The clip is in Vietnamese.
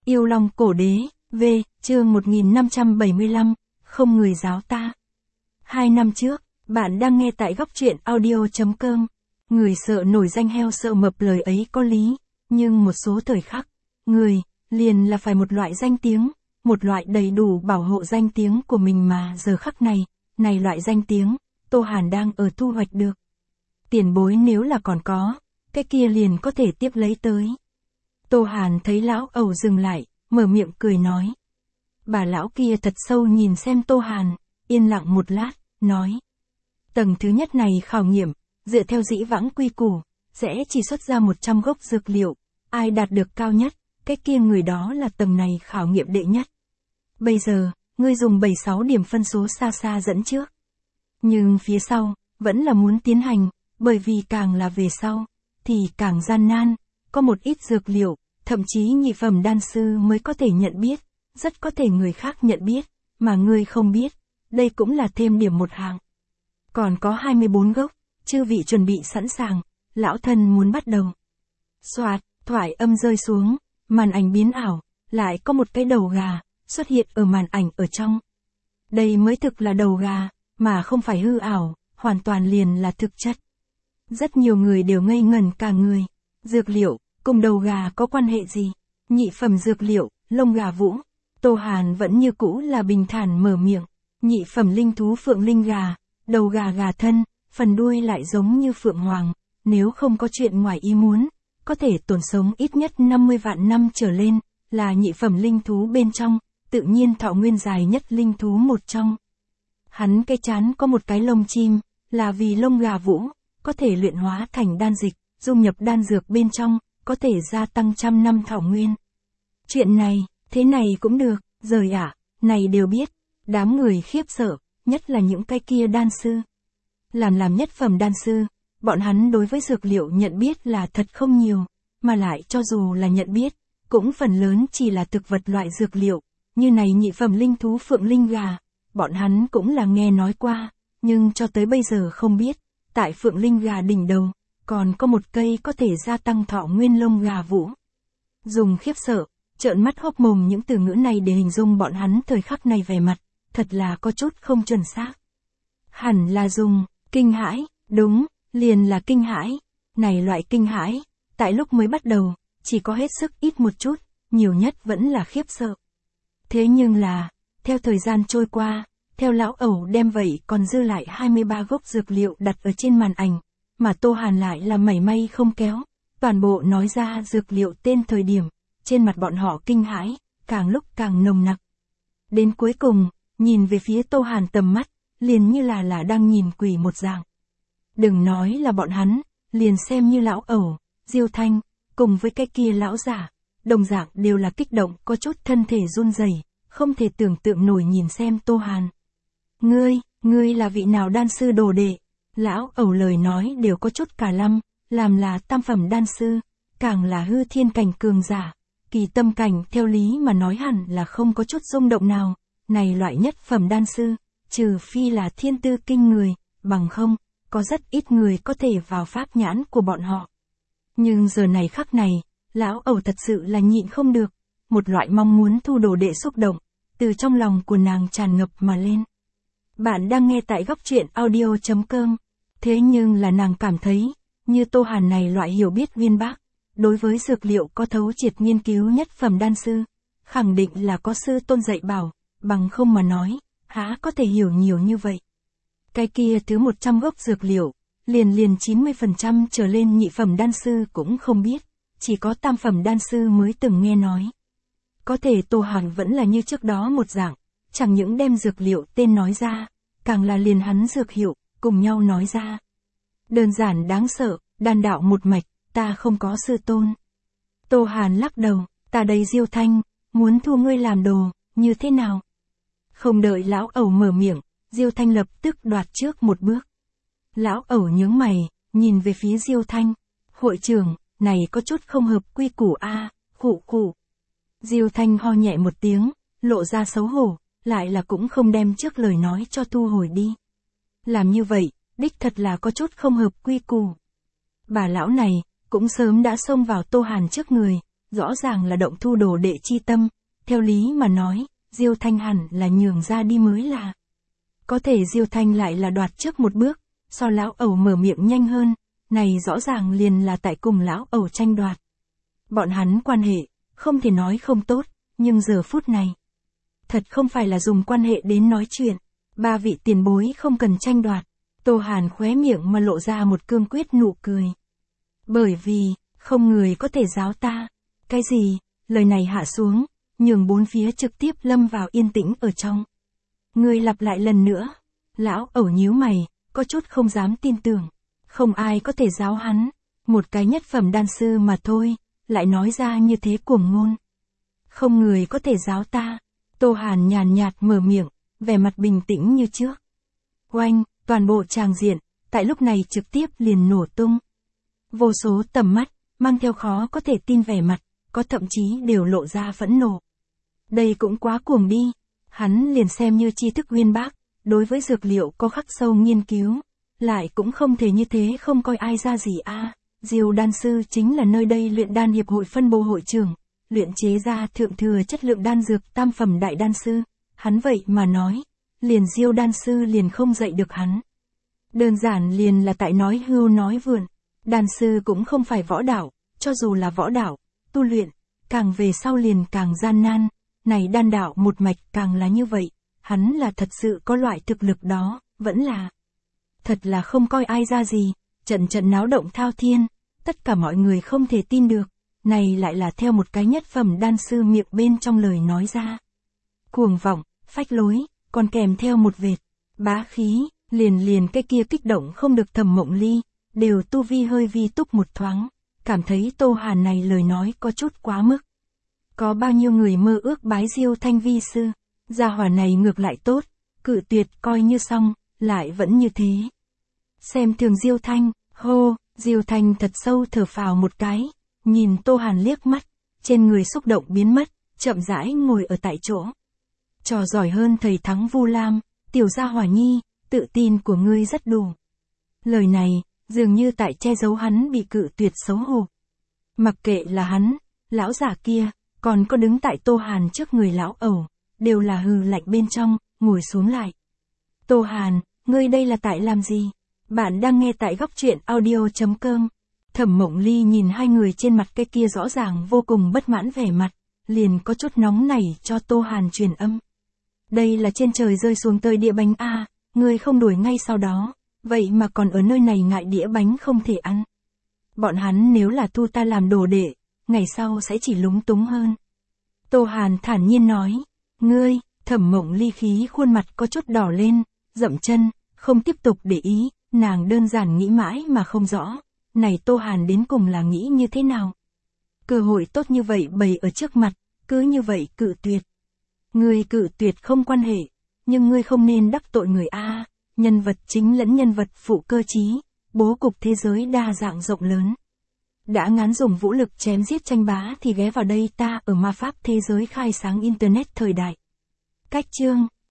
Yêu Long Cổ Đế, V, chương 1575, không người giáo ta. 2 năm trước, bạn đang nghe tại góc truyện audio.com. Người sợ nổi danh heo sợ mập, lời ấy có lý, nhưng một số thời khắc, người, liền là phải một loại danh tiếng, một loại đầy đủ bảo hộ danh tiếng của mình mà giờ khắc này loại danh tiếng, Tô Hàn đang ở thu hoạch được. Tiền bối nếu là còn có, cái kia liền có thể tiếp lấy tới. Tô Hàn thấy lão ẩu dừng lại, mở miệng cười nói. Bà lão kia thật sâu nhìn xem Tô Hàn, yên lặng một lát, nói. Tầng thứ nhất này khảo nghiệm, dựa theo dĩ vãng quy củ, sẽ chỉ xuất ra 100 gốc dược liệu, ai đạt được cao nhất, cái kia người đó là tầng này khảo nghiệm đệ nhất. Bây giờ, ngươi dùng 7-6 điểm phân số xa xa dẫn trước. Nhưng phía sau, vẫn là muốn tiến hành, bởi vì càng là về sau, thì càng gian nan, có một ít dược liệu, thậm chí nhị phẩm đan sư mới có thể nhận biết, rất có thể người khác nhận biết, mà ngươi không biết, đây cũng là thêm điểm một hạng. Còn có 24 gốc, chư vị chuẩn bị sẵn sàng, lão thân muốn bắt đầu. Soạt, thoại âm rơi xuống, màn ảnh biến ảo, lại có một cái đầu gà, xuất hiện ở màn ảnh ở trong. Đây mới thực là đầu gà, mà không phải hư ảo, hoàn toàn liền là thực chất. Rất nhiều người đều ngây ngẩn cả người. Dược liệu, cùng đầu gà có quan hệ gì? Nhị phẩm dược liệu, lông gà vũ. Tô Hàn vẫn như cũ là bình thản mở miệng. Nhị phẩm linh thú phượng linh gà, đầu gà gà thân, phần đuôi lại giống như phượng hoàng. Nếu không có chuyện ngoài ý muốn, có thể tồn sống ít nhất 50 vạn năm trở lên, là nhị phẩm linh thú bên trong, tự nhiên thọ nguyên dài nhất linh thú một trong. Hắn cái trán có một cái lông chim, là vì lông gà vũ, có thể luyện hóa thành đan dịch, dung nhập đan dược bên trong, có thể gia tăng 100 năm thọ nguyên. Chuyện này, thế này cũng được, rời ạ, này đều biết. Đám người khiếp sợ, nhất là những cái kia đan sư. Làm nhất phẩm đan sư, bọn hắn đối với dược liệu nhận biết là thật không nhiều, mà lại cho dù là nhận biết, cũng phần lớn chỉ là thực vật loại dược liệu, như này nhị phẩm linh thú phượng linh gà, bọn hắn cũng là nghe nói qua, nhưng cho tới bây giờ không biết, tại phượng linh gà đỉnh đầu, còn có một cây có thể gia tăng thọ nguyên lông gà vũ. Dùng khiếp sợ, trợn mắt hốc mồm những từ ngữ này để hình dung bọn hắn thời khắc này vẻ mặt, thật là có chút không chuẩn xác. Hẳn là dùng, kinh hãi, đúng, liền là kinh hãi. Này loại kinh hãi, tại lúc mới bắt đầu, chỉ có hết sức ít một chút, nhiều nhất vẫn là khiếp sợ. Thế nhưng là, theo thời gian trôi qua, theo lão ẩu đem vậy còn dư lại 23 gốc dược liệu đặt ở trên màn ảnh, mà Tô Hàn lại là mảy may không kéo, toàn bộ nói ra dược liệu tên thời điểm, trên mặt bọn họ kinh hãi, càng lúc càng nồng nặc. Đến cuối cùng, nhìn về phía Tô Hàn tầm mắt, liền như là đang nhìn quỷ một dạng. Đừng nói là bọn hắn, liền xem như lão ẩu, Diêu Thanh, cùng với cái kia lão giả, đồng dạng đều là kích động có chút thân thể run rẩy, không thể tưởng tượng nổi nhìn xem Tô Hàn. Ngươi là vị nào đan sư đồ đệ? Lão ẩu lời nói đều có chút cả lăm, làm là tam phẩm đan sư, càng là hư thiên cảnh cường giả, kỳ tâm cảnh theo lý mà nói hẳn là không có chút rung động nào, này loại nhất phẩm đan sư, trừ phi là thiên tư kinh người, bằng không, có rất ít người có thể vào pháp nhãn của bọn họ. Nhưng giờ này khắc này, lão ẩu thật sự là nhịn không được, một loại mong muốn thu đồ đệ xúc động, từ trong lòng của nàng tràn ngập mà lên. Bạn đang nghe tại góc truyện audio.com, thế nhưng là nàng cảm thấy, như Tô Hàn này loại hiểu biết uyên bác, đối với dược liệu có thấu triệt nghiên cứu nhất phẩm đan sư, khẳng định là có sư tôn dạy bảo, bằng không mà nói, há có thể hiểu nhiều như vậy. Cái kia thứ 100 gốc dược liệu, liền 90% trở lên nhị phẩm đan sư cũng không biết, chỉ có tam phẩm đan sư mới từng nghe nói. Có thể Tô Hàn vẫn là như trước đó một dạng, chẳng những đem dược liệu tên nói ra, càng là liền hắn dược hiệu, cùng nhau nói ra. Đơn giản đáng sợ, đan đạo một mạch, ta không có sư tôn. Tô Hàn lắc đầu, ta đây Diêu Thanh, muốn thu ngươi làm đồ, như thế nào? Không đợi lão ẩu mở miệng, Diêu Thanh lập tức đoạt trước một bước. Lão ẩu nhướng mày, nhìn về phía Diêu Thanh. Hội trưởng, này có chút không hợp quy củ a, khụ. Diêu Thanh ho nhẹ một tiếng, lộ ra xấu hổ, lại là cũng không đem trước lời nói cho thu hồi đi. Làm như vậy, đích thật là có chút không hợp quy củ. Bà lão này, cũng sớm đã xông vào Tô Hàn trước người, rõ ràng là động thu đồ đệ chi tâm, theo lý mà nói, Diêu Thanh hẳn là nhường ra đi mới là. Có thể Diêu Thanh lại là đoạt trước một bước, so lão ẩu mở miệng nhanh hơn, này rõ ràng liền là tại cùng lão ẩu tranh đoạt. Bọn hắn quan hệ, không thể nói không tốt, nhưng giờ phút này, thật không phải là dùng quan hệ đến nói chuyện, ba vị tiền bối không cần tranh đoạt. Tô Hàn khóe miệng mà lộ ra một cương quyết nụ cười. Bởi vì, không người có thể giáo ta. Cái gì? Lời này hạ xuống, nhường bốn phía trực tiếp lâm vào yên tĩnh ở trong. Ngươi lặp lại lần nữa. Lão ẩu nhíu mày, có chút không dám tin tưởng. Không ai có thể giáo hắn. Một cái nhất phẩm đan sư mà thôi, lại nói ra như thế cuồng ngôn. Không người có thể giáo ta. Tô Hàn nhàn nhạt mở miệng, vẻ mặt bình tĩnh như trước. Oanh, toàn bộ tràng diện, tại lúc này trực tiếp liền nổ tung. Vô số tầm mắt, mang theo khó có thể tin vẻ mặt, có thậm chí đều lộ ra phẫn nộ. Đây cũng quá cuồng đi, hắn liền xem như tri thức uyên bác, đối với dược liệu có khắc sâu nghiên cứu, lại cũng không thể như thế không coi ai ra gì a. Diêu đan sư chính là nơi đây luyện đan hiệp hội phân bố hội trưởng, luyện chế ra thượng thừa chất lượng đan dược tam phẩm đại đan sư, hắn vậy mà nói, liền Diêu đan sư liền không dạy được hắn. Đơn giản liền là tại nói hưu nói vượn, đan sư cũng không phải võ đạo, cho dù là võ đạo, tu luyện, càng về sau liền càng gian nan, này đan đạo một mạch càng là như vậy, hắn là thật sự có loại thực lực đó, vẫn là. Thật là không coi ai ra gì, trận trận náo động thao thiên, tất cả mọi người không thể tin được, này lại là theo một cái nhất phẩm đan sư miệng bên trong lời nói ra. Cuồng vọng, phách lối, còn kèm theo một vệt, bá khí, liền cái kia kích động không được Thẩm Mộng Ly, đều tu vi hơi vi túc một thoáng, cảm thấy Tô Hàn này lời nói có chút quá mức. Có bao nhiêu người mơ ước bái Diêu Thanh vi sư, gia hỏa này ngược lại tốt, cự tuyệt coi như xong, lại vẫn như thế. Xem thường Diêu Thanh, hô, Diêu Thanh thật sâu thở phào một cái, nhìn Tô Hàn liếc mắt, trên người xúc động biến mất, chậm rãi ngồi ở tại chỗ. Trò giỏi hơn thầy thắng Vu Lam, tiểu gia hỏa nhi, tự tin của ngươi rất đủ. Lời này, dường như tại che giấu hắn bị cự tuyệt xấu hổ. Mặc kệ là hắn, lão giả kia, còn có đứng tại Tô Hàn trước người lão ẩu, đều là hừ lạnh bên trong, ngồi xuống lại. Tô Hàn, ngươi đây là tại làm gì? Bạn đang nghe tại góc truyện audio.com. Thẩm Mộng Ly nhìn hai người trên mặt cái kia rõ ràng vô cùng bất mãn vẻ mặt, liền có chút nóng nảy cho Tô Hàn truyền âm. Đây là trên trời rơi xuống tơi đĩa bánh a, ngươi không đuổi ngay sau đó, vậy mà còn ở nơi này ngại đĩa bánh không thể ăn. Bọn hắn nếu là thu ta làm đồ đệ, ngày sau sẽ chỉ lúng túng hơn. Tô Hàn thản nhiên nói, ngươi, Thẩm Mộng Ly khí khuôn mặt có chút đỏ lên, dậm chân, không tiếp tục để ý, nàng đơn giản nghĩ mãi mà không rõ, này Tô Hàn đến cùng là nghĩ như thế nào. Cơ hội tốt như vậy bày ở trước mặt, cứ như vậy cự tuyệt. Ngươi cự tuyệt không quan hệ, nhưng ngươi không nên đắc tội người a, nhân vật chính lẫn nhân vật phụ cơ trí, bố cục thế giới đa dạng rộng lớn. Đã ngán dùng vũ lực chém giết tranh bá thì ghé vào đây ta ở ma pháp thế giới khai sáng internet thời đại. Cách chương